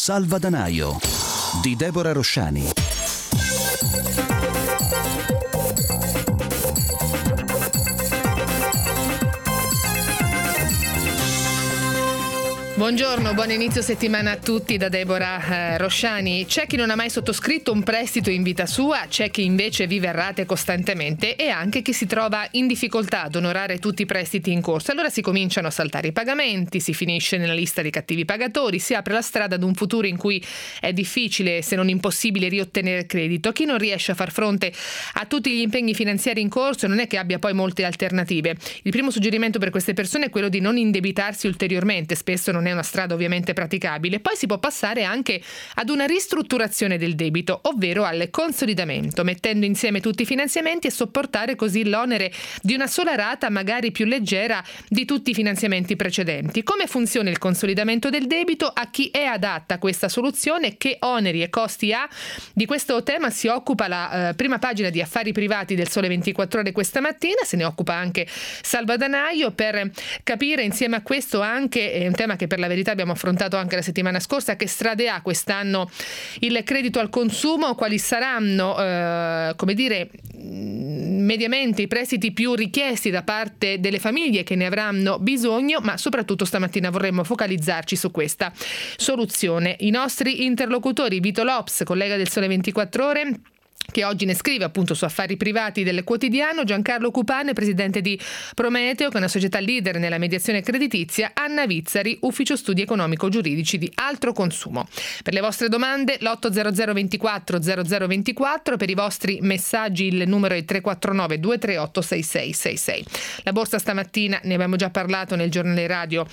Salvadanaio di Deborah Rosciani. Buongiorno, buon inizio settimana a tutti da Deborah Rosciani. C'è chi non ha mai sottoscritto un prestito in vita sua, c'è chi invece vive a rate costantemente e anche chi si trova in difficoltà ad onorare tutti i prestiti in corso. Allora si cominciano a saltare i pagamenti, si finisce nella lista dei cattivi pagatori, si apre la strada ad un futuro in cui è difficile, se non impossibile, riottenere credito. Chi non riesce a far fronte a tutti gli impegni finanziari in corso non è che abbia poi molte alternative. Il primo suggerimento per queste persone è quello di non indebitarsi ulteriormente, spesso non è una strada ovviamente praticabile. Poi si può passare anche ad una ristrutturazione del debito, ovvero al consolidamento, mettendo insieme tutti i finanziamenti e sopportare così l'onere di una sola rata, magari più leggera di tutti i finanziamenti precedenti. Come funziona il consolidamento del debito? A chi è adatta questa soluzione? Che oneri e costi ha? Di questo tema si occupa la prima pagina di Affari Privati del Sole 24 Ore questa mattina, se ne occupa anche Salvadanaio, per capire insieme a questo anche un tema che per la verità abbiamo affrontato anche la settimana scorsa: che strade ha quest'anno il credito al consumo, quali saranno mediamente i prestiti più richiesti da parte delle famiglie che ne avranno bisogno, ma soprattutto stamattina vorremmo focalizzarci su questa soluzione. I nostri interlocutori: Vito Lops, collega del Sole 24 Ore, che oggi ne scrive appunto su Affari Privati del quotidiano, Giancarlo Cupane, presidente di Prometeo, che è una società leader nella mediazione creditizia, Anna Vizzari, ufficio studi economico-giuridici di Altro Consumo. Per le vostre domande l'800 24 0024, per i vostri messaggi il numero è 349 238 6666. La borsa stamattina, ne abbiamo già parlato nel giornale radio,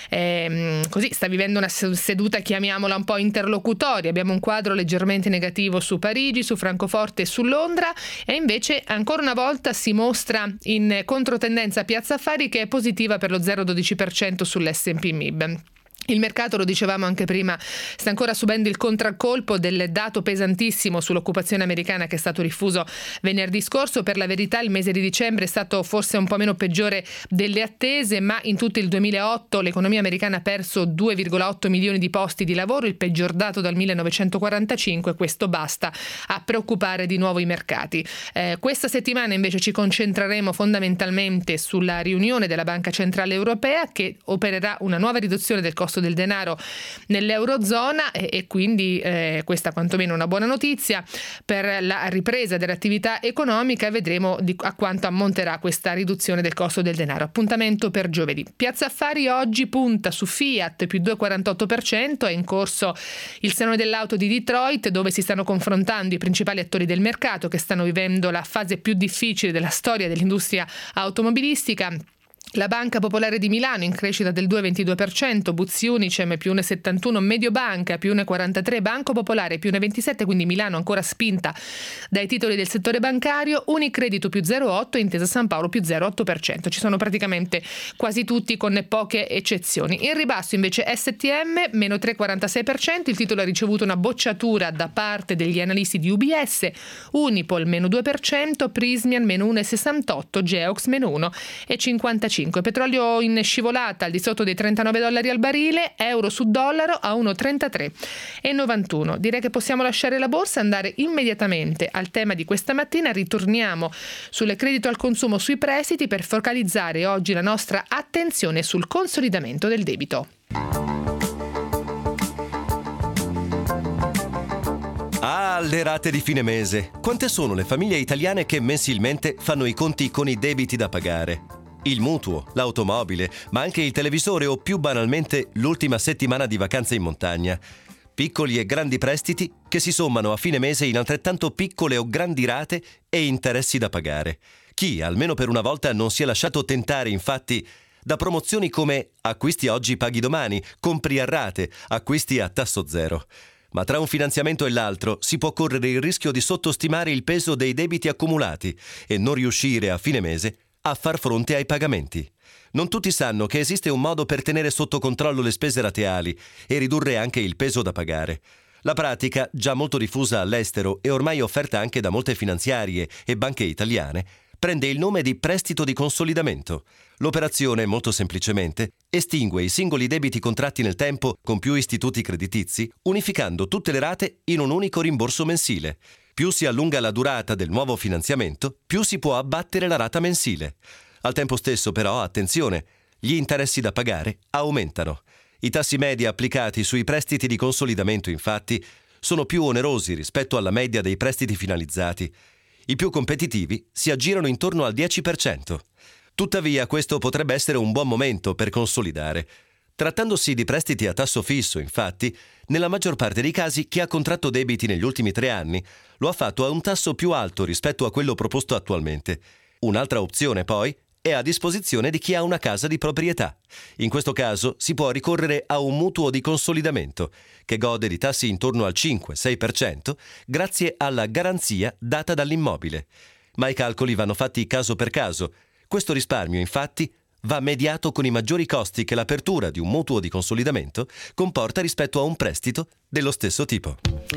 così sta vivendo una seduta, chiamiamola un po' interlocutoria. Abbiamo un quadro leggermente negativo su Parigi, su Francoforte e su Londra, e invece ancora una volta si mostra in controtendenza Piazza Affari, che è positiva per lo 0,12% sull'S&P MIB. Il mercato, lo dicevamo anche prima, sta ancora subendo il contraccolpo del dato pesantissimo sull'occupazione americana che è stato diffuso venerdì scorso. Per la verità il mese di dicembre è stato forse un po' meno peggiore delle attese, ma in tutto il 2008 l'economia americana ha perso 2,8 milioni di posti di lavoro, il peggior dato dal 1945. Questo basta a preoccupare di nuovo i mercati. Questa settimana invece ci concentreremo fondamentalmente sulla riunione della Banca Centrale Europea, che opererà una nuova riduzione del costo del denaro nell'Eurozona, e quindi questa quantomeno è una buona notizia per la ripresa dell'attività economica. Vedremo a quanto ammonterà questa riduzione del costo del denaro. Appuntamento per giovedì. Piazza Affari oggi punta su Fiat più 2,48%, è in corso il Salone dell'Auto di Detroit, dove si stanno confrontando i principali attori del mercato che stanno vivendo la fase più difficile della storia dell'industria automobilistica. La Banca Popolare di Milano in crescita del 2,22%, Buzzi Unicem più 1,71%, Mediobanca più 1,43%, Banco Popolare più 1,27%, quindi Milano ancora spinta dai titoli del settore bancario, Unicredito più 0,8%, Intesa San Paolo più 0,8%. Ci sono praticamente quasi tutti, con poche eccezioni. In ribasso invece STM meno 3,46%, il titolo ha ricevuto una bocciatura da parte degli analisti di UBS, Unipol meno 2%, Prismian meno 1,68%, Geox meno 1,55%. Petrolio in scivolata al di sotto dei $39 al barile, euro su dollaro a 1,33,91. Direi che possiamo lasciare la borsa e andare immediatamente al tema di questa mattina. Ritorniamo sul credito al consumo, sui prestiti, per focalizzare oggi la nostra attenzione sul consolidamento del debito. Ah, le rate di fine mese. Quante sono le famiglie italiane che mensilmente fanno i conti con i debiti da pagare? Il mutuo, l'automobile, ma anche il televisore o, più banalmente, l'ultima settimana di vacanze in montagna. Piccoli e grandi prestiti che si sommano a fine mese in altrettanto piccole o grandi rate e interessi da pagare. Chi, almeno per una volta, non si è lasciato tentare, infatti, da promozioni come acquisti oggi, paghi domani, compri a rate, acquisti a tasso zero. Ma tra un finanziamento e l'altro si può correre il rischio di sottostimare il peso dei debiti accumulati e non riuscire a fine mese a far fronte ai pagamenti. Non tutti sanno che esiste un modo per tenere sotto controllo le spese rateali e ridurre anche il peso da pagare. La pratica, già molto diffusa all'estero e ormai offerta anche da molte finanziarie e banche italiane, prende il nome di prestito di consolidamento. L'operazione, molto semplicemente, estingue i singoli debiti contratti nel tempo con più istituti creditizi, unificando tutte le rate in un unico rimborso mensile. Più si allunga la durata del nuovo finanziamento, più si può abbattere la rata mensile. Al tempo stesso, però, attenzione, gli interessi da pagare aumentano. I tassi medi applicati sui prestiti di consolidamento, infatti, sono più onerosi rispetto alla media dei prestiti finalizzati. I più competitivi si aggirano intorno al 10%. Tuttavia, questo potrebbe essere un buon momento per consolidare. Trattandosi di prestiti a tasso fisso, infatti, nella maggior parte dei casi chi ha contratto debiti negli ultimi 3 anni lo ha fatto a un tasso più alto rispetto a quello proposto attualmente. Un'altra opzione, poi, è a disposizione di chi ha una casa di proprietà. In questo caso si può ricorrere a un mutuo di consolidamento, che gode di tassi intorno al 5-6% grazie alla garanzia data dall'immobile. Ma i calcoli vanno fatti caso per caso. Questo risparmio, infatti, va mediato con i maggiori costi che l'apertura di un mutuo di consolidamento comporta rispetto a un prestito dello stesso tipo.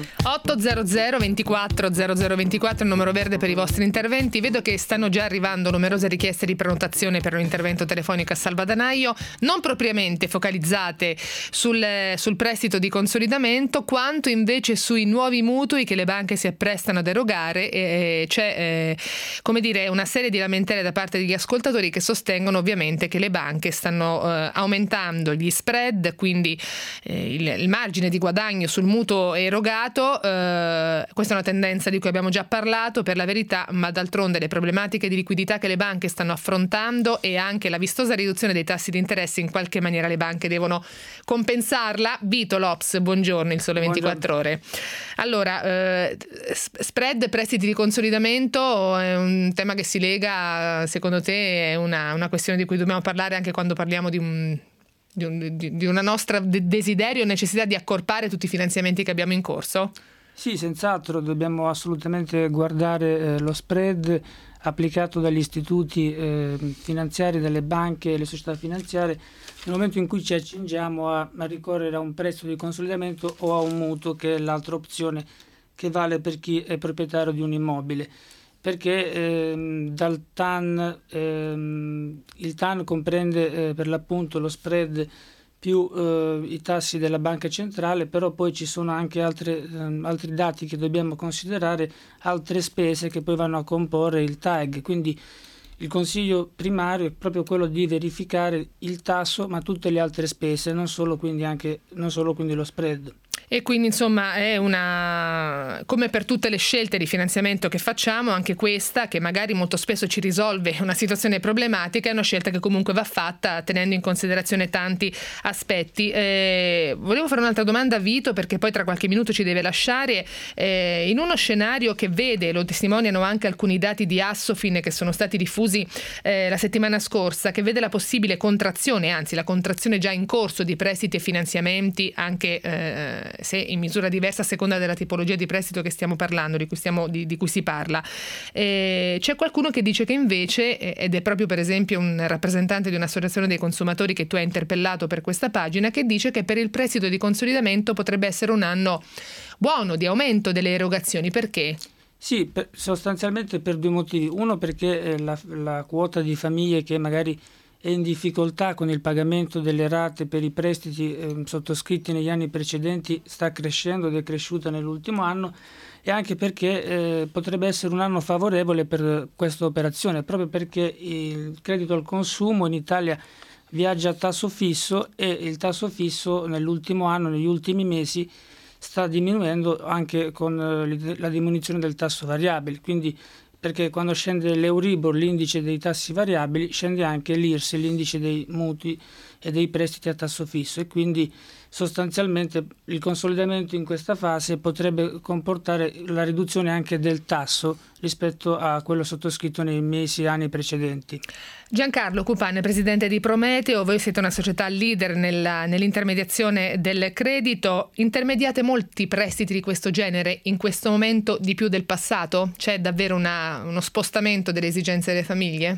800 24 0024 il numero verde per i vostri interventi. Vedo che stanno già arrivando numerose richieste di prenotazione per un intervento telefonico a salvadanaio, non propriamente focalizzate sul prestito di consolidamento, quanto invece sui nuovi mutui che le banche si apprestano ad erogare. C'è una serie di lamentele da parte degli ascoltatori che sostengono ovviamente che le banche stanno aumentando gli spread, quindi il margine di guadagno sul mutuo erogato. Questa è una tendenza di cui abbiamo già parlato, per la verità, ma d'altronde le problematiche di liquidità che le banche stanno affrontando e anche la vistosa riduzione dei tassi di interesse, in qualche maniera le banche devono compensarla. Vito Lops, buongiorno, il Sole 24 Ore. Allora, spread, prestiti di consolidamento è un tema che si lega, secondo te è una questione di cui dobbiamo parlare anche quando parliamo di una nostra desiderio o necessità di accorpare tutti i finanziamenti che abbiamo in corso? Sì, senz'altro dobbiamo assolutamente guardare lo spread applicato dagli istituti finanziari, dalle banche e le società finanziarie nel momento in cui ci accingiamo a ricorrere a un prestito di consolidamento o a un mutuo, che è l'altra opzione che vale per chi è proprietario di un immobile. Perché dal TAN, il TAN comprende per l'appunto lo spread più i tassi della banca centrale, però poi ci sono anche altri dati che dobbiamo considerare, altre spese che poi vanno a comporre il TAEG. Quindi il consiglio primario è proprio quello di verificare il tasso, ma tutte le altre spese, non solo quindi lo spread. E quindi insomma è come per tutte le scelte di finanziamento che facciamo, anche questa, che magari molto spesso ci risolve una situazione problematica, è una scelta che comunque va fatta tenendo in considerazione tanti aspetti. Volevo fare un'altra domanda a Vito, perché poi tra qualche minuto ci deve lasciare. In uno scenario che vede, lo testimoniano anche alcuni dati di Assofin che sono stati diffusi la settimana scorsa, che vede la possibile contrazione, anzi la contrazione già in corso di prestiti e finanziamenti, anche se in misura diversa a seconda della tipologia di prestito che stiamo parlando, di cui si parla. C'è qualcuno che dice che invece, ed è proprio per esempio un rappresentante di un'associazione dei consumatori che tu hai interpellato per questa pagina, che dice che per il prestito di consolidamento potrebbe essere un anno buono di aumento delle erogazioni. Perché? Sì, sostanzialmente per 2 motivi. Uno, perché la quota di famiglie che magari è in difficoltà con il pagamento delle rate per i prestiti sottoscritti negli anni precedenti sta crescendo ed è cresciuta nell'ultimo anno, e anche perché potrebbe essere un anno favorevole per questa operazione, proprio perché il credito al consumo in Italia viaggia a tasso fisso, e il tasso fisso nell'ultimo anno, negli ultimi mesi, sta diminuendo anche con la diminuzione del tasso variabile. Quindi, perché quando scende l'Euribor, l'indice dei tassi variabili, scende anche l'IRS, l'indice dei mutui e dei prestiti a tasso fisso, e quindi sostanzialmente il consolidamento in questa fase potrebbe comportare la riduzione anche del tasso rispetto a quello sottoscritto nei mesi e anni precedenti. Giancarlo Cupane, presidente di Prometeo, voi siete una società leader nell'intermediazione del credito. Intermediate molti prestiti di questo genere in questo momento di più del passato? C'è davvero uno spostamento delle esigenze delle famiglie?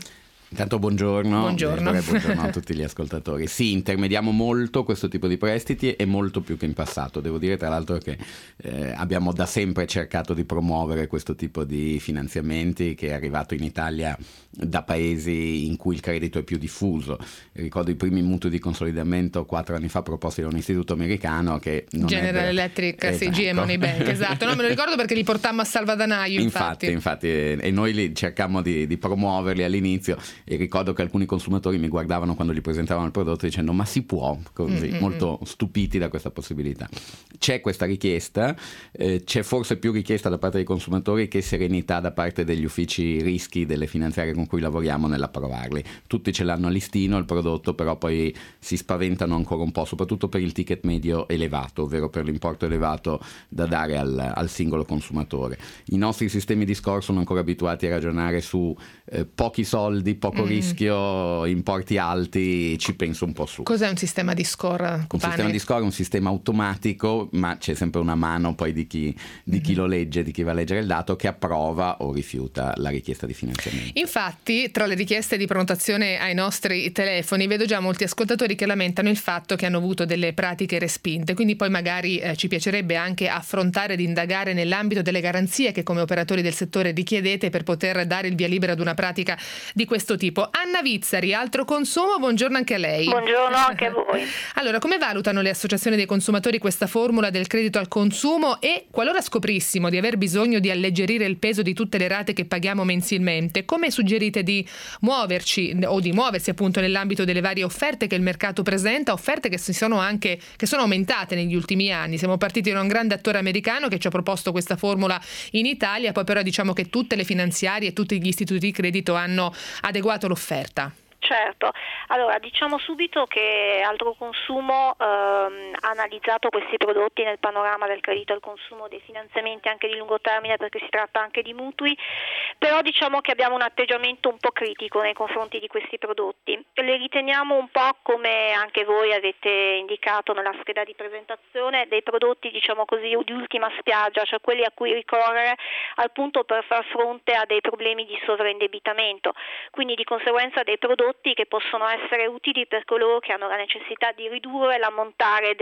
Intanto buongiorno. Buongiorno a tutti gli ascoltatori. Sì, intermediamo molto questo tipo di prestiti e molto più che in passato. Devo dire tra l'altro che abbiamo da sempre cercato di promuovere questo tipo di finanziamenti che è arrivato in Italia da paesi in cui il credito è più diffuso. Ricordo i primi mutui di consolidamento 4 anni fa proposti da un istituto americano che non General Electric, GM Money Bank, esatto. No, me lo ricordo perché li portammo a salvadanaio, infatti e noi li cercammo di promuoverli all'inizio, e ricordo che alcuni consumatori mi guardavano quando gli presentavano il prodotto dicendo ma si può, così molto stupiti da questa possibilità. C'è questa richiesta, c'è forse più richiesta da parte dei consumatori che serenità da parte degli uffici rischi delle finanziarie con cui lavoriamo nell'approvarli. Tutti ce l'hanno a listino il prodotto, però poi si spaventano ancora un po', soprattutto per il ticket medio elevato, ovvero per l'importo elevato da dare al singolo consumatore. I nostri sistemi di score sono ancora abituati a ragionare su pochi soldi, poco rischio, importi alti, ci penso un po' su. Cos'è un sistema di score? Un sistema di score è un sistema automatico, ma c'è sempre una mano poi di chi lo legge, di chi va a leggere il dato, che approva o rifiuta la richiesta di finanziamento. Infatti, tra le richieste di prenotazione ai nostri telefoni vedo già molti ascoltatori che lamentano il fatto che hanno avuto delle pratiche respinte, quindi poi magari ci piacerebbe anche affrontare ed indagare nell'ambito delle garanzie che come operatori del settore richiedete per poter dare il via libera ad una pratica di questo tipo. Anna Vizzari, Altro Consumo, buongiorno anche a lei. Buongiorno anche a voi. Allora, come valutano le associazioni dei consumatori questa formula del credito al consumo, e qualora scoprissimo di aver bisogno di alleggerire il peso di tutte le rate che paghiamo mensilmente, come suggerite di muoverci o di muoversi appunto nell'ambito delle varie offerte che il mercato presenta, offerte che sono aumentate negli ultimi anni? Siamo partiti da un grande attore americano che ci ha proposto questa formula in Italia, poi però diciamo che tutte le finanziarie e tutti gli istituti di credito hanno adeguato l'offerta. Certo, allora diciamo subito che Altro Consumo ha analizzato questi prodotti nel panorama del credito al consumo, dei finanziamenti anche di lungo termine, perché si tratta anche di mutui, però diciamo che abbiamo un atteggiamento un po' critico nei confronti di questi prodotti. Le riteniamo un po', come anche voi avete indicato nella scheda di presentazione, dei prodotti diciamo così di ultima spiaggia, cioè quelli a cui ricorrere al punto per far fronte a dei problemi di sovraindebitamento, quindi di conseguenza dei prodotti che possono essere utili per coloro che hanno la necessità di ridurre l'ammontare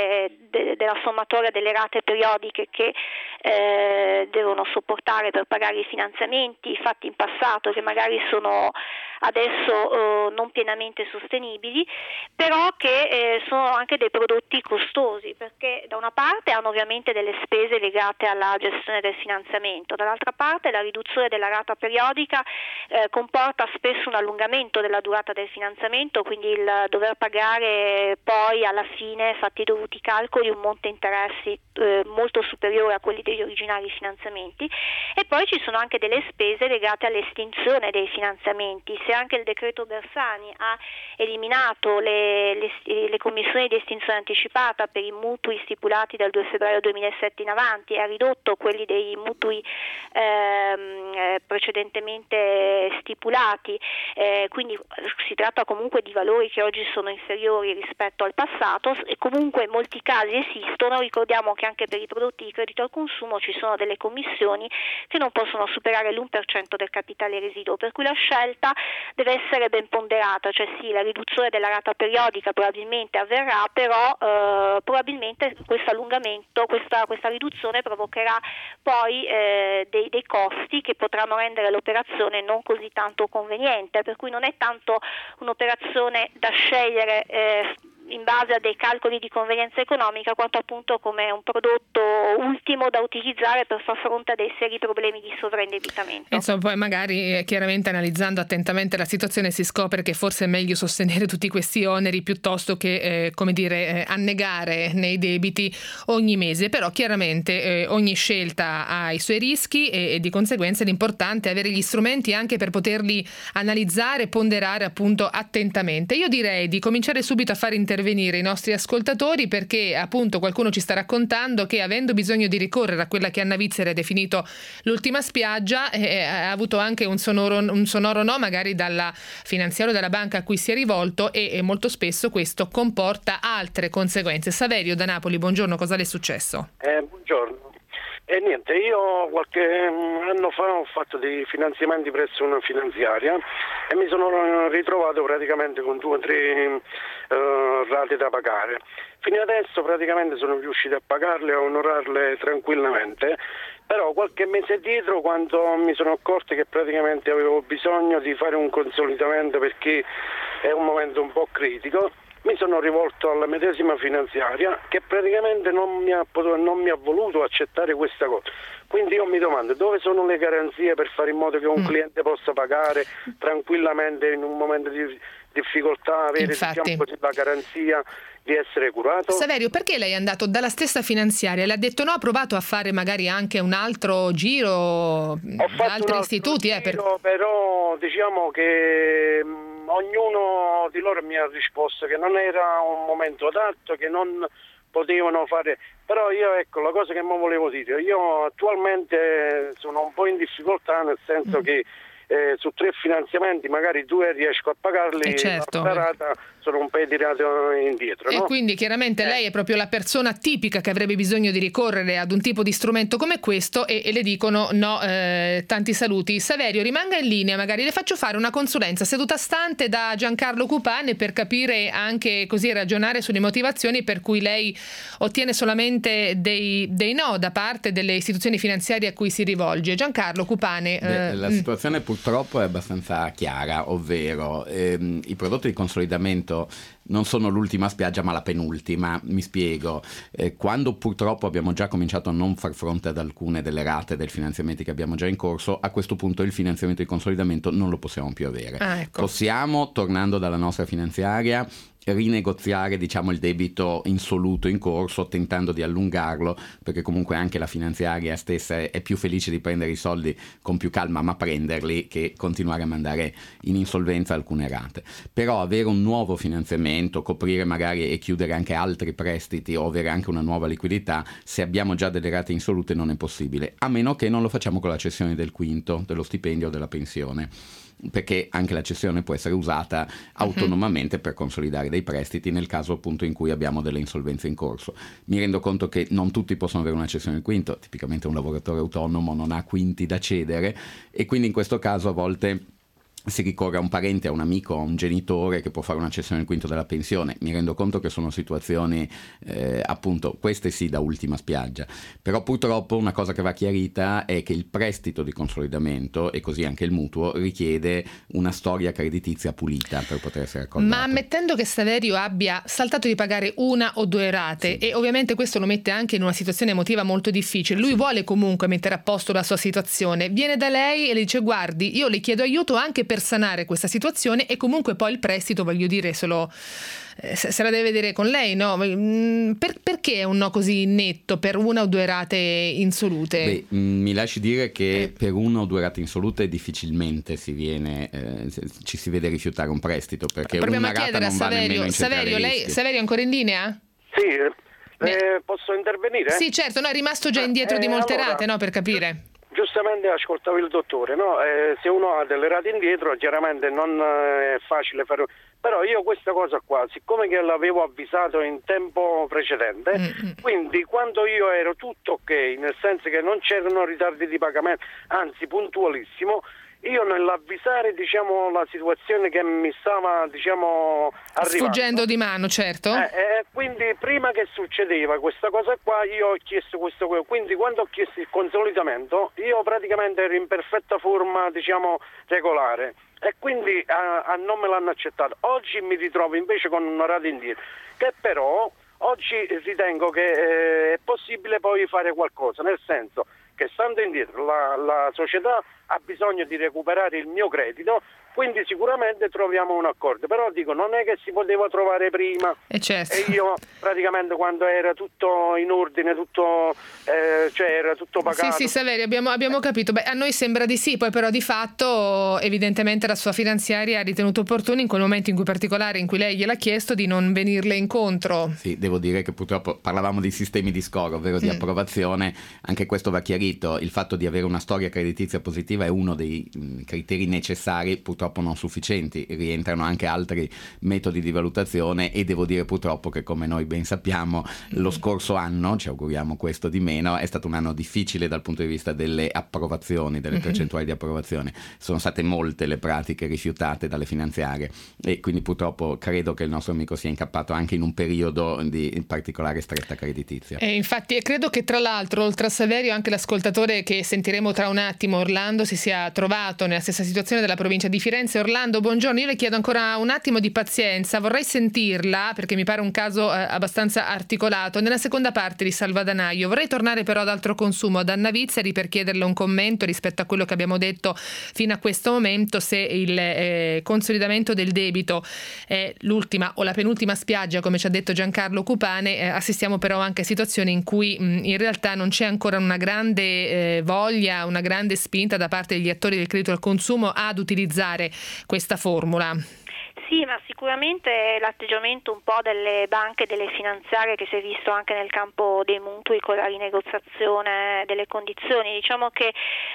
della sommatoria delle rate periodiche che devono sopportare per pagare i finanziamenti fatti in passato, che magari sono adesso non pienamente sostenibili, però che sono anche dei prodotti costosi, perché da una parte hanno ovviamente delle spese legate alla gestione del finanziamento, dall'altra parte la riduzione della rata periodica comporta spesso un allungamento della durata del finanziamento, quindi il dover pagare poi alla fine, fatti i dovuti calcoli, un monte interessi molto superiore a quelli degli originali finanziamenti. E poi ci sono anche delle spese legate all'estinzione dei finanziamenti. Se anche il decreto Bersani ha eliminato le commissioni di estinzione anticipata per i mutui stipulati dal 2 febbraio 2007 in avanti e ha ridotto quelli dei mutui precedentemente stipulati, quindi si tratta comunque di valori che oggi sono inferiori rispetto al passato, e comunque in molti casi esistono. Ricordiamo che anche per i prodotti di credito al consumo ci sono delle commissioni che non possono superare l'1% del capitale residuo, per cui la scelta deve essere ben ponderata, cioè sì, la riduzione della rata periodica probabilmente avverrà, però probabilmente questo allungamento, questa riduzione provocherà poi dei costi che potranno rendere l'operazione non così tanto conveniente, per cui non è tanto un'operazione da scegliere in base a dei calcoli di convenienza economica, quanto appunto come un prodotto ultimo da utilizzare per far fronte a dei seri problemi di sovraindebitamento. Insomma, poi magari chiaramente analizzando attentamente la situazione si scopre che forse è meglio sostenere tutti questi oneri piuttosto che annegare nei debiti ogni mese, però chiaramente ogni scelta ha i suoi rischi e di conseguenza l'importante è avere gli strumenti anche per poterli analizzare, ponderare appunto attentamente. Io direi di cominciare subito a fare intervenire i nostri ascoltatori, perché appunto qualcuno ci sta raccontando che avendo bisogno di ricorrere a quella che Anna Vizzari ha definito l'ultima spiaggia ha avuto anche un sonoro no magari dalla finanziaria o dalla banca a cui si è rivolto, e molto spesso questo comporta altre conseguenze. Saverio da Napoli, buongiorno, cosa le è successo? Buongiorno. E niente, io qualche anno fa ho fatto dei finanziamenti presso una finanziaria e mi sono ritrovato praticamente con 2 o 3 rate da pagare. Fino adesso praticamente sono riuscito a pagarle e a onorarle tranquillamente, però qualche mese dietro, quando mi sono accorto che praticamente avevo bisogno di fare un consolidamento perché è un momento un po' critico, mi sono rivolto alla medesima finanziaria che praticamente non mi ha voluto accettare questa cosa. Quindi io mi domando dove sono le garanzie per fare in modo che un cliente possa pagare tranquillamente in un momento di difficoltà, avere diciamo così, la garanzia di essere curato. Saverio, perché lei è andato dalla stessa finanziaria? Le ha detto no, ha provato a fare magari anche un altro giro da altri istituti? Però diciamo che ognuno di loro mi ha risposto che non era un momento adatto, che non potevano fare. Però io, ecco, la cosa che mi volevo dire, io attualmente sono un po' in difficoltà, nel senso che su 3 finanziamenti magari 2 riesco a pagarli, certo. La rata sono un po' tirato indietro. E no? quindi chiaramente lei è proprio la persona tipica che avrebbe bisogno di ricorrere ad un tipo di strumento come questo e le dicono no, tanti saluti. Saverio, rimanga in linea, magari le faccio fare una consulenza seduta stante da Giancarlo Cupane per capire anche così, ragionare sulle motivazioni per cui lei ottiene solamente dei no da parte delle istituzioni finanziarie a cui si rivolge. Giancarlo Cupane. La situazione purtroppo è abbastanza chiara, ovvero i prodotti di consolidamento non sono l'ultima spiaggia ma la penultima. Mi spiego, quando purtroppo abbiamo già cominciato a non far fronte ad alcune delle rate del finanziamenti che abbiamo già in corso, a questo punto il finanziamento di consolidamento non lo possiamo più avere. Ecco. Possiamo, tornando dalla nostra finanziaria, rinegoziare diciamo il debito insoluto in corso, tentando di allungarlo, perché comunque anche la finanziaria stessa è più felice di prendere i soldi con più calma, ma prenderli, che continuare a mandare in insolvenza alcune rate. Però avere un nuovo finanziamento, coprire magari e chiudere anche altri prestiti o avere anche una nuova liquidità, se abbiamo già delle rate insolute non è possibile, a meno che non lo facciamo con la cessione del quinto, dello stipendio o della pensione, perché anche la cessione può essere usata autonomamente per consolidare dei prestiti nel caso appunto in cui abbiamo delle insolvenze in corso. Mi rendo conto che non tutti possono avere una cessione del quinto, tipicamente un lavoratore autonomo non ha quinti da cedere e quindi in questo caso a volte si ricorre a un parente, a un amico, a un genitore che può fare una cessione del quinto della pensione. Mi rendo conto che sono situazioni appunto queste sì da ultima spiaggia, però purtroppo una cosa che va chiarita è che il prestito di consolidamento e così anche il mutuo richiede una storia creditizia pulita per poter essere accordato. Ma ammettendo che Saverio abbia saltato di pagare 1 o 2 rate, sì, e ovviamente questo lo mette anche in una situazione emotiva molto difficile, lui vuole comunque mettere a posto la sua situazione, viene da lei e le dice guardi, io le chiedo aiuto anche per sanare questa situazione e comunque poi il prestito, voglio dire, se la deve vedere con lei, no? Perché è un no così netto per 1 o 2 rate insolute? Mi lasci dire che per 1 o 2 rate insolute difficilmente ci si vede rifiutare un prestito, perché proviamo una a chiedere rata non va nemmeno in Saverio, Saverio è ancora in linea? Sì, posso intervenire? Sì, certo, no, è rimasto già indietro di molte rate, no, per capire. Giustamente ascoltavo il dottore, no? Se uno ha delle rate indietro chiaramente non è facile fare, però io questa cosa qua, siccome che l'avevo avvisato in tempo precedente, quindi quando io ero tutto ok, nel senso che non c'erano ritardi di pagamento, anzi puntualissimo, io nell'avvisare diciamo la situazione che mi stava diciamo arrivando, sfuggendo di mano, certo, quindi prima che succedeva questa cosa qua io ho chiesto questo, quindi quando ho chiesto il consolidamento io praticamente ero in perfetta forma diciamo regolare e quindi non me l'hanno accettato. Oggi mi ritrovo invece con una rata indietro, che però oggi ritengo che è possibile poi fare qualcosa, nel senso che stando indietro la società ha bisogno di recuperare il mio credito, quindi sicuramente troviamo un accordo, però dico non è che si poteva trovare prima, certo. E io praticamente quando era tutto in ordine, tutto cioè era tutto pagato. Sì, Saverio, abbiamo capito. A noi sembra di sì, poi però di fatto evidentemente la sua finanziaria ha ritenuto opportuno in quel momento in cui particolare in cui lei gliel'ha chiesto di non venirle incontro. Sì, devo dire che purtroppo parlavamo di sistemi di score, ovvero di approvazione, anche questo va chiarito. ribadito, il fatto di avere una storia creditizia positiva è uno dei criteri necessari, purtroppo non sufficienti. Rientrano anche altri metodi di valutazione e devo dire purtroppo che, come noi ben sappiamo, lo scorso anno, ci auguriamo questo di meno, è stato un anno difficile dal punto di vista delle approvazioni, delle percentuali di approvazione. Sono state molte le pratiche rifiutate dalle finanziarie e quindi purtroppo credo che il nostro amico sia incappato anche in un periodo di particolare stretta creditizia. Infatti credo che tra l'altro, oltre a Saverio, anche l'ascoltatore che sentiremo tra un attimo, Orlando, si sia trovato nella stessa situazione della provincia di Firenze. Orlando, buongiorno, io le chiedo ancora un attimo di pazienza, vorrei sentirla perché mi pare un caso abbastanza articolato. Nella seconda parte di Salvadanaio vorrei tornare però ad Altro Consumo, ad Anna Vizzari, per chiederle un commento rispetto a quello che abbiamo detto fino a questo momento, se il consolidamento del debito è l'ultima o la penultima spiaggia, come ci ha detto Giancarlo Cupane. Assistiamo però anche a situazioni in cui in realtà non c'è ancora una grande voglia, una grande spinta da parte degli attori del credito al consumo ad utilizzare questa formula. Sì, ma sicuramente l'atteggiamento un po' delle banche e delle finanziarie che si è visto anche nel campo dei mutui con la rinegoziazione delle condizioni. Diciamo che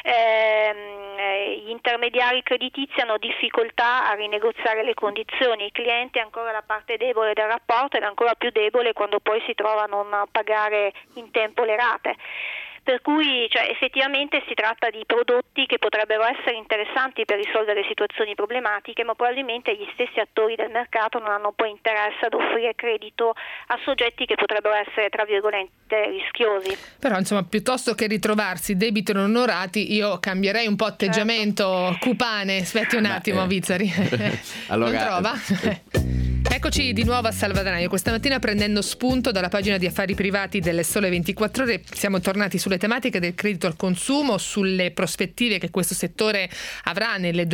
gli intermediari creditizi hanno difficoltà a rinegoziare le condizioni, i clienti è ancora la parte debole del rapporto ed è ancora più debole quando poi si trova a non pagare in tempo le rate. Per cui effettivamente si tratta di prodotti che potrebbero essere interessanti per risolvere situazioni problematiche, ma probabilmente gli stessi attori del mercato non hanno poi interesse ad offrire credito a soggetti che potrebbero essere, tra virgolette, rischiosi. Però insomma, piuttosto che ritrovarsi debiti non onorati, io cambierei un po' atteggiamento. Certo. Cupane, aspetti un attimo, Vizzari. Allora, non trova? Eccoci di nuovo a Salvadanaio, questa mattina prendendo spunto dalla pagina di affari privati del Sole 24 Ore. Siamo tornati sulle tematiche del credito al consumo, sulle prospettive che questo settore avrà nel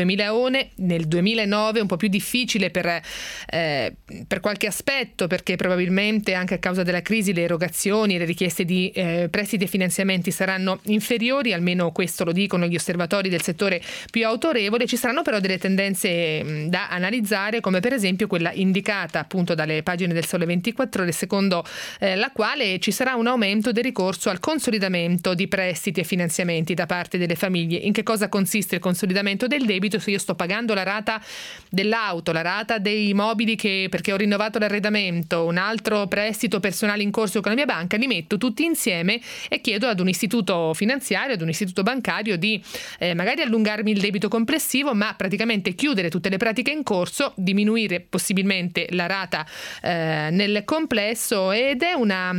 2009, un po' più difficile per qualche aspetto, perché probabilmente anche a causa della crisi le erogazioni, le richieste di prestiti e finanziamenti saranno inferiori, almeno questo lo dicono gli osservatori del settore più autorevoli. Ci saranno però delle tendenze da analizzare, come per esempio quella indicata appunto dalle pagine del Sole 24 Ore, secondo la quale ci sarà un aumento del ricorso al consolidamento di prestiti e finanziamenti da parte delle famiglie. In che cosa consiste il consolidamento del debito? Se io sto pagando la rata dell'auto, la rata dei mobili perché ho rinnovato l'arredamento, un altro prestito personale in corso con la mia banca, li metto tutti insieme e chiedo ad un istituto finanziario, ad un istituto bancario di magari allungarmi il debito complessivo, ma praticamente chiudere tutte le pratiche in corso, diminuire possibilmente la rata nel complesso, ed è una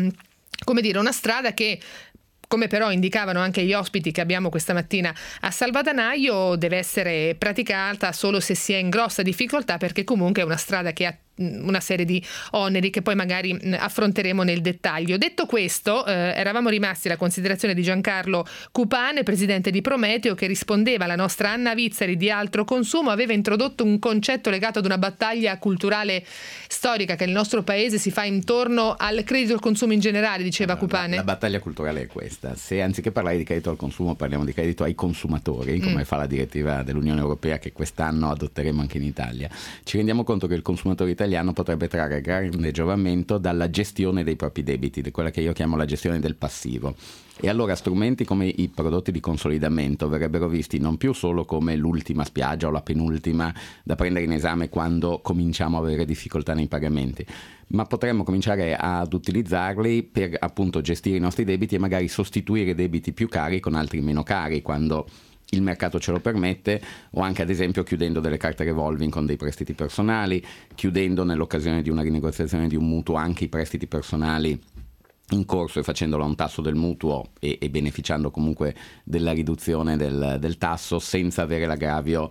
strada che, come però indicavano anche gli ospiti che abbiamo questa mattina a Salvadanaio, deve essere praticata solo se si è in grossa difficoltà, perché comunque è una strada che ha una serie di oneri che poi magari affronteremo nel dettaglio. Detto questo, eravamo rimasti alla considerazione di Giancarlo Cupane, presidente di Prometeo, che rispondeva alla nostra Anna Vizzari di Altro Consumo. Aveva introdotto un concetto legato ad una battaglia culturale storica che nel nostro paese si fa intorno al credito al consumo in generale, diceva Cupane. La battaglia culturale è questa: se anziché parlare di credito al consumo parliamo di credito ai consumatori, come fa la direttiva dell'Unione Europea che quest'anno adotteremo anche in Italia, ci rendiamo conto che il consumatore italiano potrebbe trarre grande giovamento dalla gestione dei propri debiti, di quella che io chiamo la gestione del passivo. E allora strumenti come i prodotti di consolidamento verrebbero visti non più solo come l'ultima spiaggia o la penultima da prendere in esame quando cominciamo a avere difficoltà nei pagamenti, ma potremmo cominciare ad utilizzarli per appunto gestire i nostri debiti e magari sostituire debiti più cari con altri meno cari quando il mercato ce lo permette, o anche ad esempio chiudendo delle carte revolving con dei prestiti personali, chiudendo nell'occasione di una rinegoziazione di un mutuo anche i prestiti personali in corso e facendolo a un tasso del mutuo e beneficiando comunque della riduzione del tasso senza avere l'aggravio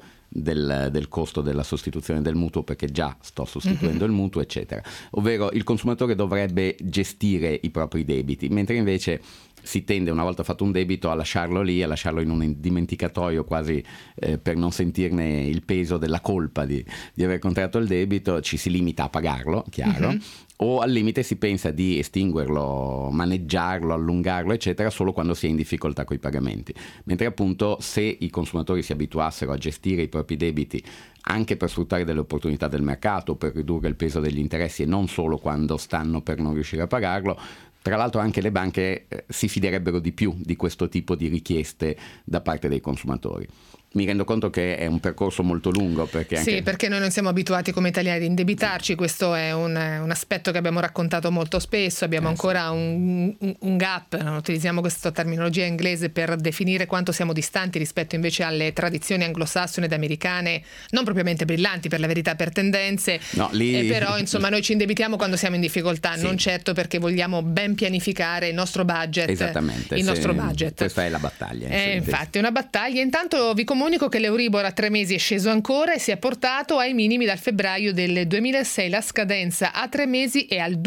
del costo della sostituzione del mutuo, perché già sto sostituendo il mutuo, eccetera. Ovvero il consumatore dovrebbe gestire i propri debiti, mentre invece si tende, una volta fatto un debito, a lasciarlo lì, a lasciarlo in un dimenticatoio quasi per non sentirne il peso della colpa di aver contratto il debito. Ci si limita a pagarlo, chiaro, o al limite si pensa di estinguerlo, maneggiarlo, allungarlo, eccetera, solo quando si è in difficoltà con i pagamenti. Mentre appunto se i consumatori si abituassero a gestire i propri debiti anche per sfruttare delle opportunità del mercato, per ridurre il peso degli interessi e non solo quando stanno per non riuscire a pagarlo, Tra l'altro anche le banche si fiderebbero di più di questo tipo di richieste da parte dei consumatori. Mi rendo conto che è un percorso molto lungo, perché anche... Sì, perché noi non siamo abituati come italiani ad indebitarci, questo è un aspetto che abbiamo raccontato molto spesso, abbiamo ancora un gap, non utilizziamo questa terminologia inglese per definire quanto siamo distanti rispetto invece alle tradizioni anglosassone ed americane, non propriamente brillanti per la verità, per tendenze, no, lì... però insomma noi ci indebitiamo quando siamo in difficoltà, sì. Non certo perché vogliamo ben pianificare il nostro budget. Esattamente, il nostro budget. Questa è la battaglia. Infatti è una battaglia. Intanto vi comunico che l'Euribor a 3 mesi è sceso ancora e si è portato ai minimi dal febbraio del 2006. La scadenza a 3 mesi è al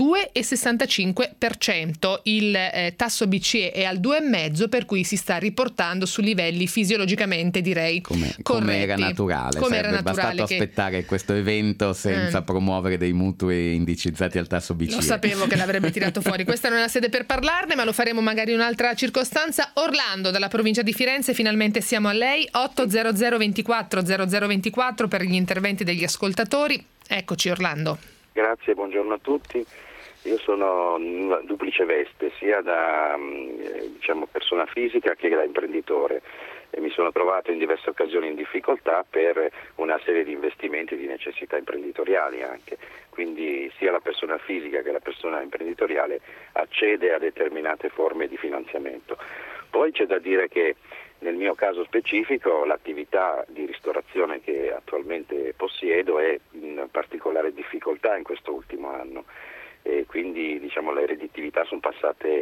2,65%. Il tasso BCE è al 2,5%, per cui si sta riportando su livelli fisiologicamente, direi, corretti. Come era naturale. Sarebbe bastato aspettare questo evento senza promuovere dei mutui indicizzati al tasso BCE. Lo sapevo che l'avrebbe tirato fuori. Questa non è la sede per parlarne, ma lo faremo magari in un'altra circostanza. Orlando, dalla provincia di Firenze, finalmente siamo a lei. 800 24 0024 per gli interventi degli ascoltatori. Eccoci Orlando. Grazie, buongiorno a tutti. Io sono in una duplice veste, sia da persona fisica che da imprenditore, e mi sono trovato in diverse occasioni in difficoltà per una serie di investimenti di necessità imprenditoriali anche. Quindi sia la persona fisica che la persona imprenditoriale accede a determinate forme di finanziamento. Poi c'è da dire che nel mio caso specifico l'attività di ristorazione che attualmente possiedo è in particolare difficoltà in questo ultimo anno, e quindi le redditività sono passate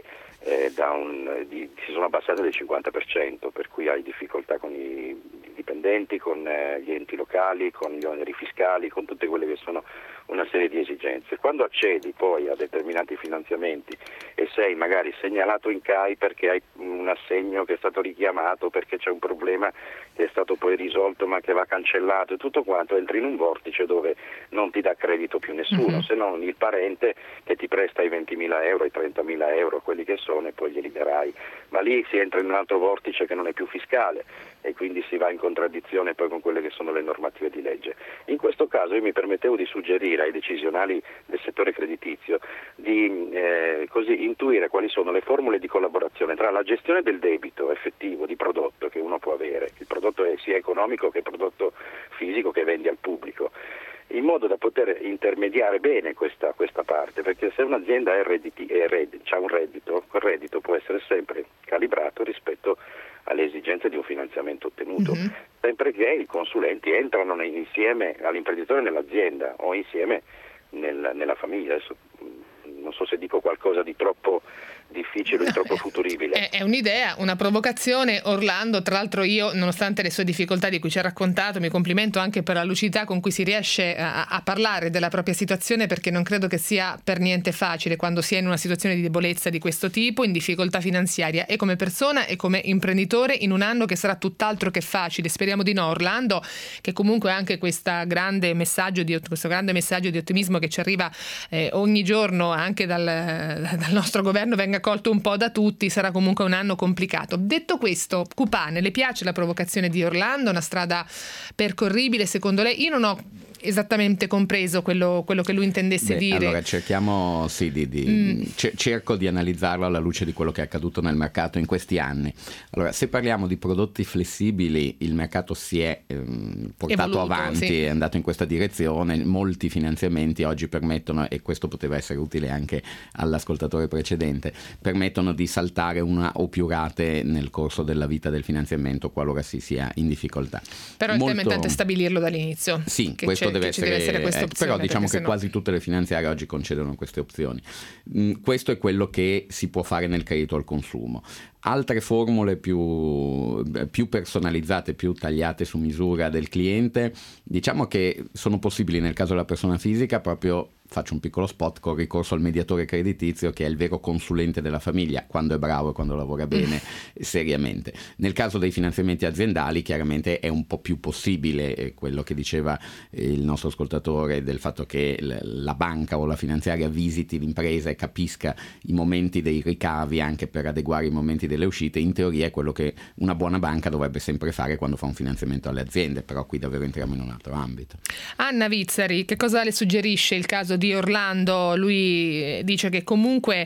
si sono abbassate del 50%, per cui hai difficoltà con i dipendenti, con gli enti locali, con gli oneri fiscali, con tutte quelle che sono una serie di esigenze. Quando accedi poi a determinati finanziamenti e sei magari segnalato in CAI perché hai un assegno che è stato richiamato, perché c'è un problema che è stato poi risolto ma che va cancellato e tutto quanto, entri in un vortice dove non ti dà credito più nessuno, se non il parente che ti presta i 20.000 euro, i 30.000 euro, quelli che sono, e poi glieli darai. Ma lì si entra in un altro vortice che non è più fiscale e quindi si va in contraddizione poi con quelle che sono le normative di legge. In questo caso io mi permettevo di suggerire ai decisionali del settore creditizio di così intuire quali sono le formule di collaborazione tra la gestione del debito effettivo di prodotto che uno può avere, il prodotto è sia economico che prodotto fisico che vendi al pubblico, in modo da poter intermediare bene questa parte, perché se un'azienda ha un reddito, quel reddito può essere sempre calibrato rispetto alle esigenze di un finanziamento ottenuto, sempre che i consulenti entrano insieme all'imprenditore nell'azienda o insieme nella famiglia. Adesso non so se dico qualcosa di troppo difficile, troppo futuribile. È un'idea, una provocazione. Orlando, tra l'altro io, nonostante le sue difficoltà di cui ci ha raccontato, mi complimento anche per la lucidità con cui si riesce a parlare della propria situazione, perché non credo che sia per niente facile quando si è in una situazione di debolezza di questo tipo, in difficoltà finanziaria, e come persona e come imprenditore, in un anno che sarà tutt'altro che facile. Speriamo di no, Orlando, che comunque anche questo grande messaggio di ottimismo che ci arriva ogni giorno anche dal nostro governo venga colto un po' da tutti. Sarà comunque un anno complicato. Detto questo, Cupane, le piace la provocazione di Orlando? Una strada percorribile secondo lei? Io non ho esattamente compreso quello che lui intendesse dire. Allora cerchiamo cerco di analizzarlo alla luce di quello che è accaduto nel mercato in questi anni. Allora, se parliamo di prodotti flessibili, il mercato si è portato avanti, sì. È andato in questa direzione. Molti finanziamenti oggi permettono, e questo poteva essere utile anche all'ascoltatore precedente, permettono di saltare una o più rate nel corso della vita del finanziamento qualora si sia in difficoltà. Però il tema è tanto stabilirlo dall'inizio. Sì, questo deve essere questa opzione, però diciamo che quasi tutte le finanziarie oggi concedono queste opzioni. Questo è quello che si può fare nel credito al consumo. Altre formule più personalizzate, più tagliate su misura del cliente, diciamo che sono possibili nel caso della persona fisica. Proprio faccio un piccolo spot con ricorso al mediatore creditizio, che è il vero consulente della famiglia, quando è bravo e quando lavora bene seriamente. Nel caso dei finanziamenti aziendali chiaramente è un po' più possibile quello che diceva il nostro ascoltatore, del fatto che la banca o la finanziaria visiti l'impresa e capisca i momenti dei ricavi anche per adeguare i momenti delle uscite. In teoria è quello che una buona banca dovrebbe sempre fare quando fa un finanziamento alle aziende, però qui davvero entriamo in un altro ambito. Anna Vizzari, che cosa le suggerisce il caso di di Orlando, lui dice che comunque,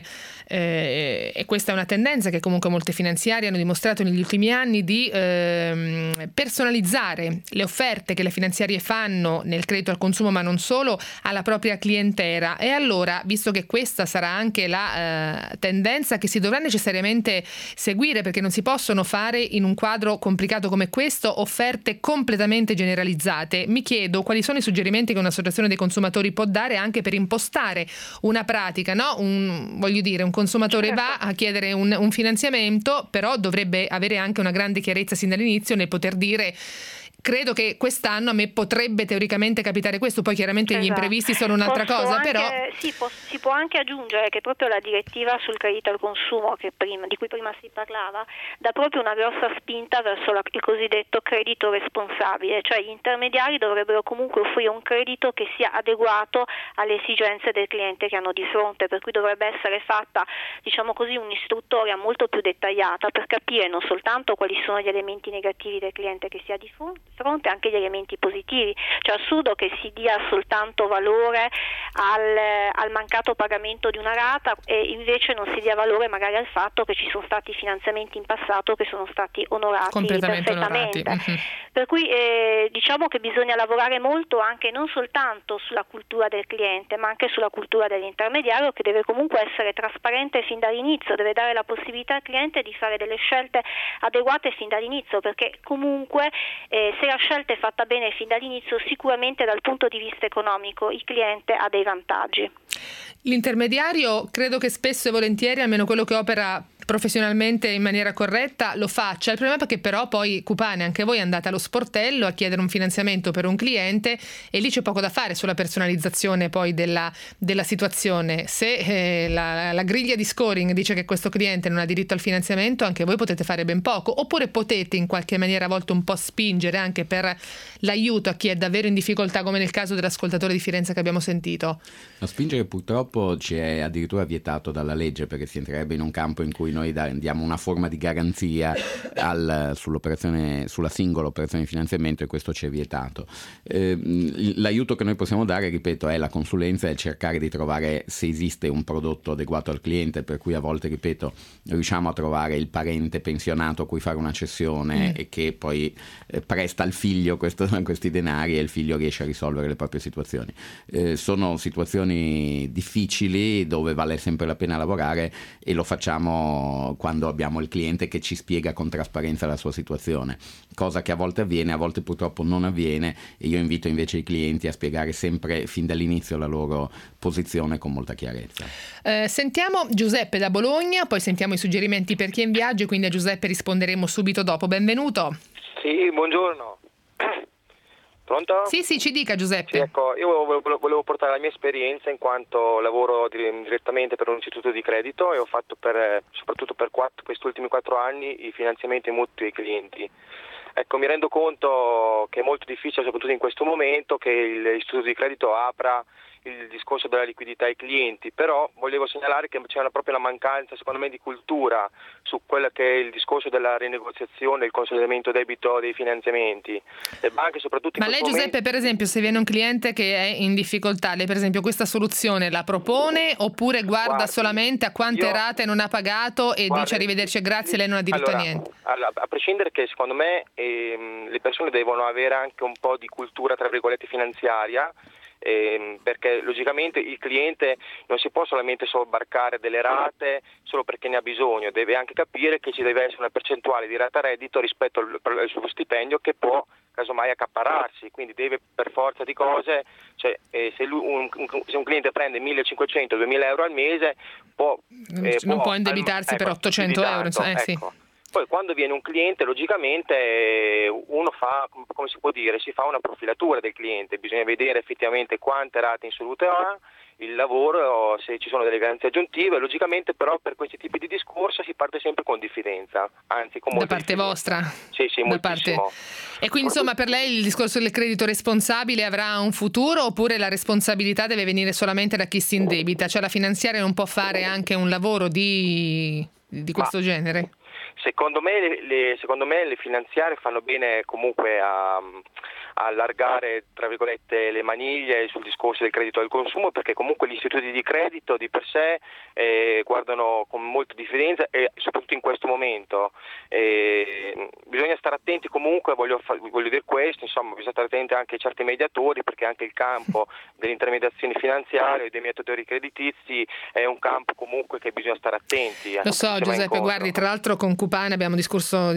e questa è una tendenza che comunque molte finanziarie hanno dimostrato negli ultimi anni, di personalizzare le offerte che le finanziarie fanno nel credito al consumo, ma non solo, alla propria clientela. E allora, visto che questa sarà anche la tendenza che si dovrà necessariamente seguire, perché non si possono fare in un quadro complicato come questo offerte completamente generalizzate, mi chiedo quali sono i suggerimenti che un'associazione dei consumatori può dare anche per impostare una pratica, no? Un consumatore va a chiedere un finanziamento, però dovrebbe avere anche una grande chiarezza sin dall'inizio nel poter dire: credo che quest'anno a me potrebbe teoricamente capitare questo, poi chiaramente gli imprevisti sono un'altra cosa, però si può anche aggiungere che proprio la direttiva sul credito al consumo di cui prima si parlava dà proprio una grossa spinta verso il cosiddetto credito responsabile, cioè gli intermediari dovrebbero comunque offrire un credito che sia adeguato alle esigenze del cliente che hanno di fronte, per cui dovrebbe essere fatta, diciamo così, un'istruttoria molto più dettagliata per capire non soltanto quali sono gli elementi negativi del cliente che si ha di fronte, anche gli elementi positivi. Cioè è assurdo che si dia soltanto valore al mancato pagamento di una rata e invece non si dia valore magari al fatto che ci sono stati finanziamenti in passato che sono stati onorati perfettamente. Per cui diciamo che bisogna lavorare molto anche non soltanto sulla cultura del cliente, ma anche sulla cultura dell'intermediario, che deve comunque essere trasparente fin dall'inizio, deve dare la possibilità al cliente di fare delle scelte adeguate fin dall'inizio, perché comunque se la scelta è fatta bene fin dall'inizio, sicuramente dal punto di vista economico il cliente ha dei vantaggi. L'intermediario credo che spesso e volentieri, almeno quello che opera professionalmente in maniera corretta, lo faccia. Il problema è che però poi, Cupane, anche voi andate allo sportello a chiedere un finanziamento per un cliente e lì c'è poco da fare sulla personalizzazione poi della situazione. Se la griglia di scoring dice che questo cliente non ha diritto al finanziamento, anche voi potete fare ben poco, oppure potete in qualche maniera a volte un po' spingere anche per l'aiuto a chi è davvero in difficoltà, come nel caso dell'ascoltatore di Firenze che abbiamo sentito. A spingere purtroppo ci è addirittura vietato dalla legge, perché si entrerebbe in un campo in cui noi diamo una forma di garanzia sulla singola operazione di finanziamento, e questo ci è vietato. L'aiuto che noi possiamo dare, ripeto, è la consulenza, è cercare di trovare se esiste un prodotto adeguato al cliente, per cui a volte, ripeto, riusciamo a trovare il parente pensionato a cui fare una cessione e che poi presta al figlio questi denari e il figlio riesce a risolvere le proprie situazioni. Sono situazioni difficili dove vale sempre la pena lavorare, e lo facciamo quando abbiamo il cliente che ci spiega con trasparenza la sua situazione, cosa che a volte avviene, a volte purtroppo non avviene, e io invito invece i clienti a spiegare sempre fin dall'inizio la loro posizione con molta chiarezza. Sentiamo Giuseppe da Bologna, poi sentiamo i suggerimenti per chi è in viaggio, quindi a Giuseppe risponderemo subito dopo. Benvenuto. Sì, buongiorno. Pronto? Sì, ci dica Giuseppe. Sì, ecco, io volevo portare la mia esperienza in quanto lavoro direttamente per un istituto di credito e ho fatto soprattutto per questi ultimi 4 anni i finanziamenti mutui ai clienti. Ecco, mi rendo conto che è molto difficile, soprattutto in questo momento, che l'istituto di credito apra il discorso della liquidità ai clienti, però volevo segnalare che c'è proprio una mancanza, secondo me, di cultura su quello che è il discorso della rinegoziazione, il consolidamento debito dei finanziamenti. Le banche soprattutto. Ma lei, Giuseppe, per esempio, se viene un cliente che è in difficoltà, lei per esempio questa soluzione la propone oppure guarda solamente a quante rate non ha pagato e dice arrivederci e grazie, lei non ha diritto a niente? A prescindere che secondo me le persone devono avere anche un po' di cultura, tra virgolette, finanziaria, perché logicamente il cliente non si può solamente sobbarcare delle rate solo perché ne ha bisogno, deve anche capire che ci deve essere una percentuale di rata reddito rispetto al suo stipendio che può casomai accaparrarsi, quindi deve per forza di cose, cioè, se un cliente prende 1.500-2.000 euro al mese non può indebitarsi per 800 euro, insomma, ecco. Sì. Poi quando viene un cliente, logicamente uno fa, come si può dire, si fa una profilatura del cliente, bisogna vedere effettivamente quante rate insolute ha, il lavoro, se ci sono delle garanzie aggiuntive. Logicamente però per questi tipi di discorso si parte sempre con diffidenza, anzi con molta da parte vostra? Sì, moltissimo. E quindi insomma per lei il discorso del credito responsabile avrà un futuro, oppure la responsabilità deve venire solamente da chi si indebita? Cioè la finanziaria non può fare anche un lavoro di questo genere? Secondo me le finanziarie fanno bene comunque a allargare, tra virgolette, le maniglie sul discorso del credito al consumo, perché comunque gli istituti di credito di per sé guardano con molta diffidenza, e soprattutto in questo momento bisogna stare attenti. Comunque voglio dire questo, insomma, bisogna stare attenti anche a certi mediatori, perché anche il campo delle intermediazioni finanziarie e dei mediatori creditizi è un campo comunque che bisogna stare attenti. Lo so, Giuseppe, guardi, tra l'altro con Cupane abbiamo discusso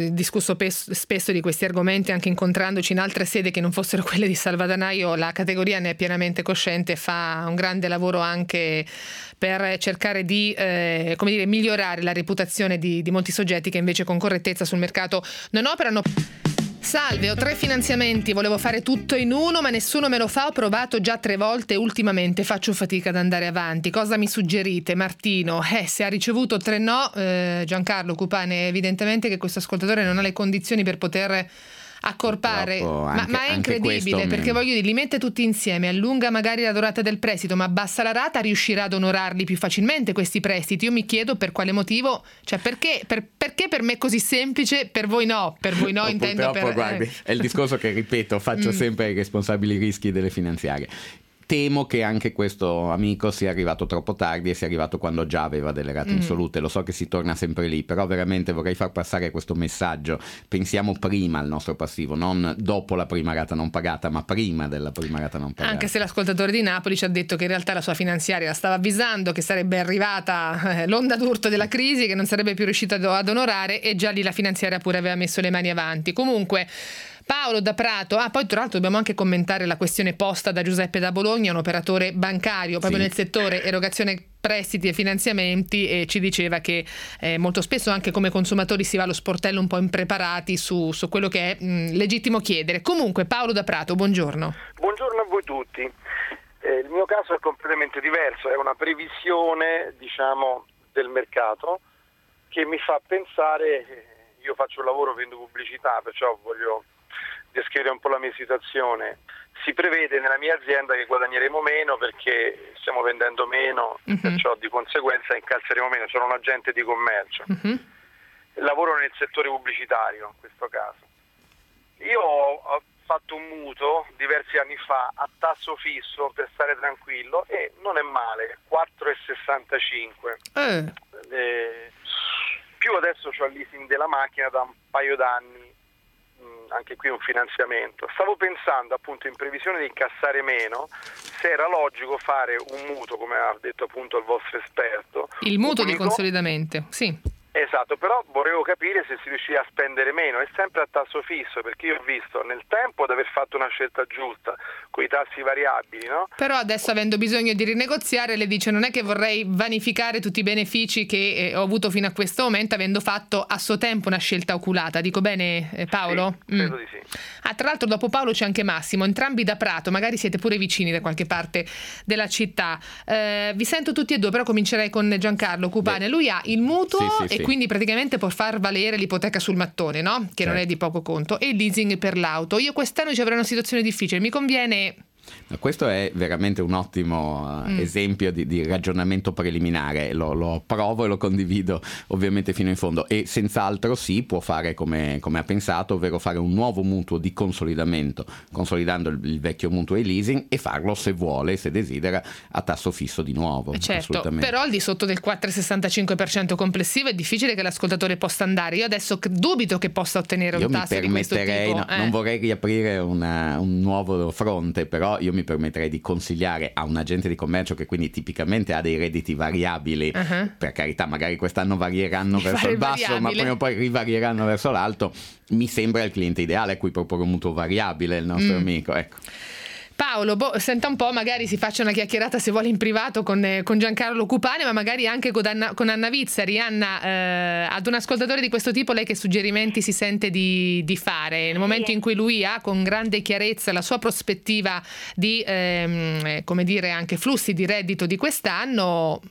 spesso di questi argomenti, anche incontrandoci in altre sedi che non fossero quelle di Salvadanaio. La categoria ne è pienamente cosciente, fa un grande lavoro anche per cercare di migliorare la reputazione di molti soggetti che invece con correttezza sul mercato non operano. Salve, ho 3 finanziamenti, volevo fare tutto in uno ma nessuno me lo fa, ho provato già 3 volte e ultimamente faccio fatica ad andare avanti, cosa mi suggerite? Martino, se ha ricevuto 3 no, Giancarlo Cupane, evidentemente che questo ascoltatore non ha le condizioni per poter accorpare, ma è incredibile, perché voglio dire, li mette tutti insieme, allunga magari la durata del prestito, ma abbassa la rata, riuscirà ad onorarli più facilmente questi prestiti. Io mi chiedo per quale motivo, cioè perché per me è così semplice, per voi no intendo per... Guardi, è il discorso che ripeto, faccio sempre ai responsabili rischi delle finanziarie. Temo che anche questo amico sia arrivato troppo tardi e sia arrivato quando già aveva delle rate insolute. Lo so che si torna sempre lì, però veramente vorrei far passare questo messaggio: pensiamo prima al nostro passivo, non dopo la prima rata non pagata, ma prima della prima rata non pagata. Anche se l'ascoltatore di Napoli ci ha detto che in realtà la sua finanziaria la stava avvisando che sarebbe arrivata l'onda d'urto della crisi, che non sarebbe più riuscita ad onorare, e già lì la finanziaria pure aveva messo le mani avanti. Comunque Paolo da Prato, poi tra l'altro dobbiamo anche commentare la questione posta da Giuseppe da Bologna, un operatore bancario proprio nel settore erogazione prestiti e finanziamenti, e ci diceva che molto spesso anche come consumatori si va allo sportello un po' impreparati su quello che è legittimo chiedere. Comunque Paolo da Prato, buongiorno. Buongiorno a voi tutti. Il mio caso è completamente diverso, è una previsione, del mercato che mi fa pensare. Io faccio un lavoro, vendo pubblicità, perciò voglio descrivere un po' la mia situazione. Si prevede nella mia azienda che guadagneremo meno perché stiamo vendendo meno, perciò di conseguenza incasseremo meno. Sono un agente di commercio, lavoro nel settore pubblicitario in questo caso. Io ho fatto un mutuo diversi anni fa a tasso fisso per stare tranquillo, e non è male, 4,65. Più adesso c'ho il leasing della macchina da un paio d'anni, anche qui un finanziamento. Stavo pensando, appunto, in previsione di incassare meno, se era logico fare un mutuo, come ha detto appunto il vostro esperto. Il mutuo di consolidamento, sì. Esatto, però volevo capire se si riusciva a spendere meno, è sempre a tasso fisso, perché io ho visto nel tempo di aver fatto una scelta giusta con i tassi variabili, no? Però adesso, avendo bisogno di rinegoziare, le dice: non è che vorrei vanificare tutti i benefici che ho avuto fino a questo momento, avendo fatto a suo tempo una scelta oculata. Dico bene, Paolo? Sì, credo di sì. Tra l'altro dopo Paolo c'è anche Massimo, entrambi da Prato, magari siete pure vicini da qualche parte della città. Vi sento tutti e due, però comincerei con Giancarlo Cupane. Lui ha il mutuo e quindi praticamente può far valere l'ipoteca sul mattone, no? Che non è di poco conto, e il leasing per l'auto. Io quest'anno ci avrei una situazione difficile, mi conviene... Questo è veramente un ottimo esempio di ragionamento preliminare, lo approvo e lo condivido ovviamente fino in fondo, e senz'altro sì, può fare come ha pensato, ovvero fare un nuovo mutuo di consolidamento, consolidando il vecchio mutuo e leasing, e farlo, se vuole, se desidera, a tasso fisso di nuovo. Certo, però al di sotto del 4,65% complessivo è difficile che l'ascoltatore possa andare. Io adesso dubito che possa ottenere un tasso di questo tipo. Non vorrei riaprire un nuovo fronte, però io mi permetterei di consigliare a un agente di commercio che quindi tipicamente ha dei redditi variabili, per carità, magari quest'anno varieranno verso il basso, ma prima o poi rivarieranno verso l'alto. Mi sembra il cliente ideale a cui proporre un mutuo variabile, il nostro amico, ecco. Paolo, senta un po', magari si faccia una chiacchierata se vuole in privato con Giancarlo Cupane, ma magari anche con Anna Vizzari. Anna, ad un ascoltatore di questo tipo lei che suggerimenti si sente di fare nel momento in cui lui ha con grande chiarezza la sua prospettiva di come dire, anche flussi di reddito di quest'anno?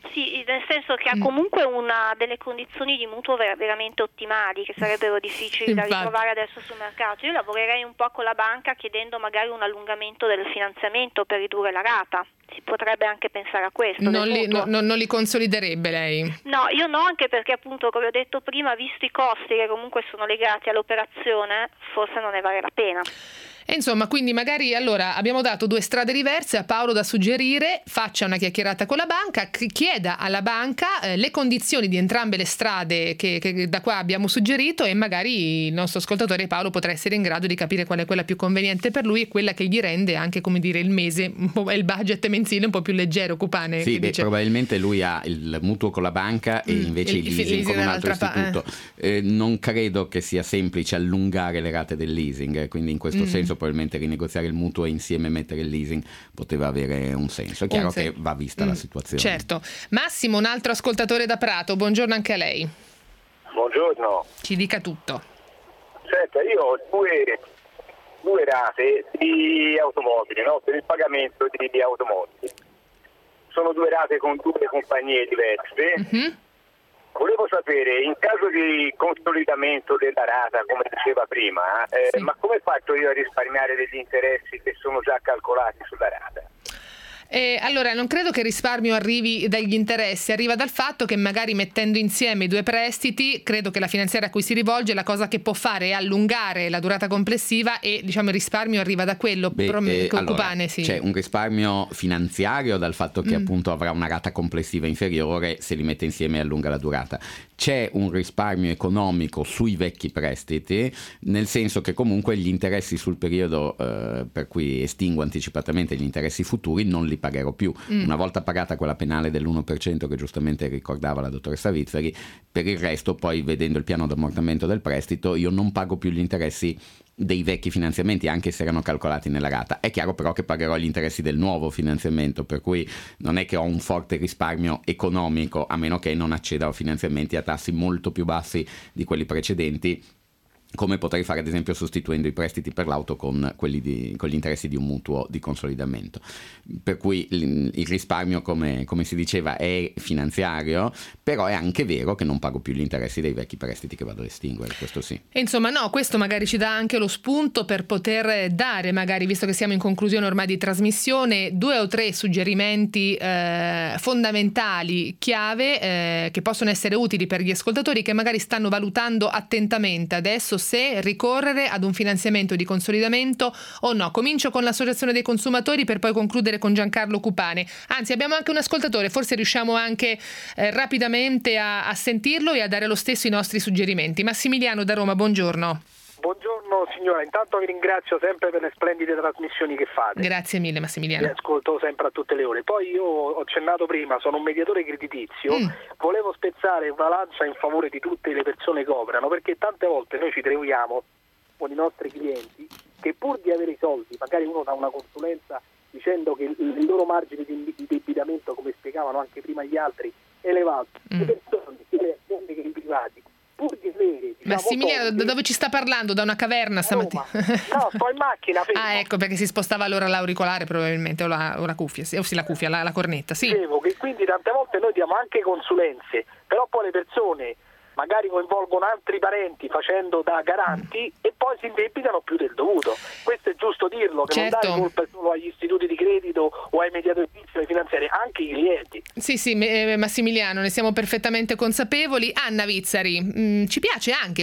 Sì, nel senso che ha comunque una delle condizioni di mutuo veramente ottimali, che sarebbero difficili da ritrovare adesso sul mercato. Io lavorerei un po' con la banca chiedendo magari un allungamento del finanziamento per ridurre la rata. Si potrebbe anche pensare a questo. Non li consoliderebbe lei? No, io no, anche perché appunto, come ho detto prima, visto i costi che comunque sono legati all'operazione, forse non ne vale la pena. E insomma, quindi magari allora abbiamo dato 2 strade diverse a Paolo da suggerire: faccia una chiacchierata con la banca, chieda alla banca le condizioni di entrambe le strade che da qua abbiamo suggerito, e magari il nostro ascoltatore Paolo potrà essere in grado di capire qual è quella più conveniente per lui e quella che gli rende anche, come dire, il mese, il budget mensile un po' più leggero. Cupane, sì, probabilmente lui ha il mutuo con la banca e invece il leasing con un altro istituto. Non credo che sia semplice allungare le rate del leasing, quindi in questo senso probabilmente rinegoziare il mutuo e insieme mettere il leasing poteva avere un senso. È chiaro che va vista la situazione. Certo. Massimo, un altro ascoltatore da Prato, buongiorno anche a lei. Buongiorno. Ci dica tutto. Senta, io ho due rate di automobili, no? Per il pagamento di automobili. Sono 2 rate con 2 compagnie diverse. Volevo sapere, in caso di consolidamento della rata, come diceva prima, ma come faccio io a risparmiare degli interessi che sono già calcolati sulla rata? Allora, non credo che il risparmio arrivi dagli interessi, arriva dal fatto che magari mettendo insieme i 2 prestiti, credo che la finanziaria a cui si rivolge la cosa che può fare è allungare la durata complessiva e diciamo il risparmio arriva da quello. Allora, sì. C'è un risparmio finanziario dal fatto che appunto avrà una rata complessiva inferiore se li mette insieme e allunga la durata. C'è un risparmio economico sui vecchi prestiti, nel senso che comunque gli interessi sul periodo per cui estingo anticipatamente gli interessi futuri non li pagherò più. Una volta pagata quella penale dell'1% che giustamente ricordava la dottoressa Vizzari, per il resto poi, vedendo il piano d'ammortamento del prestito, io non pago più gli interessi dei vecchi finanziamenti, anche se erano calcolati nella rata. È chiaro però che pagherò gli interessi del nuovo finanziamento, per cui non è che ho un forte risparmio economico, a meno che non acceda a finanziamenti a tassi molto più bassi di quelli precedenti, come potrei fare ad esempio sostituendo i prestiti per l'auto con con gli interessi di un mutuo di consolidamento. Per cui il risparmio, come si diceva, è finanziario, però è anche vero che non pago più gli interessi dei vecchi prestiti che vado ad estinguere, questo sì. E insomma questo magari ci dà anche lo spunto per poter dare, magari, visto che siamo in conclusione ormai di trasmissione, 2 o 3 suggerimenti fondamentali, chiave, che possono essere utili per gli ascoltatori che magari stanno valutando attentamente adesso se ricorrere ad un finanziamento di consolidamento o no. Comincio con l'Associazione dei Consumatori per poi concludere con Giancarlo Cupane. Anzi, abbiamo anche un ascoltatore, forse riusciamo anche rapidamente a sentirlo e a dare lo stesso i nostri suggerimenti. Massimiliano da Roma, buongiorno. Buongiorno signora, intanto vi ringrazio sempre per le splendide trasmissioni che fate. Grazie mille Massimiliano. Vi ascolto sempre a tutte le ore. Poi io ho accennato prima, sono un mediatore creditizio, volevo spezzare una lancia in favore di tutte le persone che operano, perché tante volte noi ci troviamo con i nostri clienti che pur di avere i soldi, magari uno dà una consulenza dicendo che il loro margine di indebitamento, come spiegavano anche prima gli altri, è elevato. Le persone, sia le aziende che i privati, pur di avere, Massimiliano, da dove ci sta parlando? Da una caverna stamattina? No, sto in macchina. Fermo. Ah, ecco, perché si spostava allora l'auricolare probabilmente, o la cuffia, la cuffia, la cornetta, sì. Dicevo che quindi tante volte noi diamo anche consulenze, però poi le persone magari coinvolgono altri parenti facendo da garanti e poi si indebitano più del dovuto. Questo è giusto dirlo, che non dare colpa solo agli istituti di credito o ai mediatori finanziari, anche i clienti. Sì, Massimiliano, ne siamo perfettamente consapevoli. Anna Vizzari, ci piace anche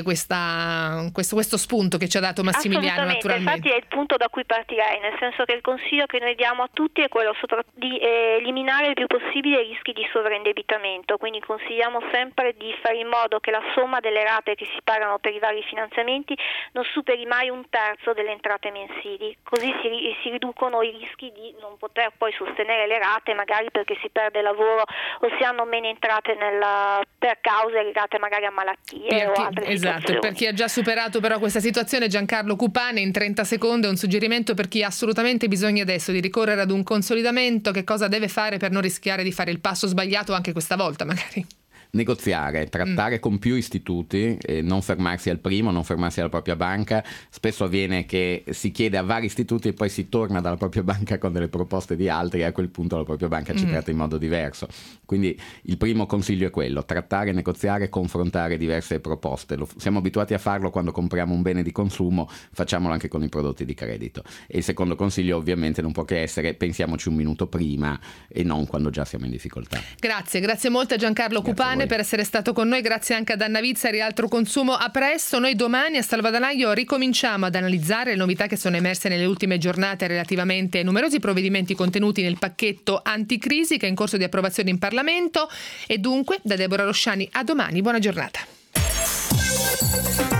questo spunto che ci ha dato Massimiliano, naturalmente. Infatti è il punto da cui partirei, nel senso che il consiglio che noi diamo a tutti è quello di eliminare il più possibile i rischi di sovraindebitamento, quindi consigliamo sempre di fare in modo che la somma delle rate che si pagano per i vari finanziamenti non superi mai 1/3 delle entrate mensili, così si riducono i rischi di non poter poi sostenere le rate, magari perché si perde lavoro o si hanno meno entrate per cause legate magari a malattie o altre esatto, situazioni. Per chi ha già superato però questa situazione, Giancarlo Cupane, in 30 secondi un suggerimento per chi ha assolutamente bisogno adesso di ricorrere ad un consolidamento, che cosa deve fare per non rischiare di fare il passo sbagliato anche questa volta magari? negoziare, trattare con più istituti, non fermarsi al primo, non fermarsi alla propria banca. Spesso avviene che si chiede a vari istituti e poi si torna dalla propria banca con delle proposte di altri, e a quel punto la propria banca ci tratta in modo diverso. Quindi il primo consiglio è quello: trattare, negoziare, confrontare diverse proposte. Siamo abituati a farlo quando compriamo un bene di consumo, facciamolo anche con i prodotti di credito. E il secondo consiglio ovviamente non può che essere: pensiamoci un minuto prima e non quando già siamo in difficoltà. Grazie molto a Giancarlo Cupane per essere stato con noi, grazie anche ad Anna Vizzari, Altro Consumo. A presto. Noi domani a Salvadanaio ricominciamo ad analizzare le novità che sono emerse nelle ultime giornate relativamente ai numerosi provvedimenti contenuti nel pacchetto anticrisi che è in corso di approvazione in Parlamento. E dunque, da Deborah Rosciani, a domani, buona giornata.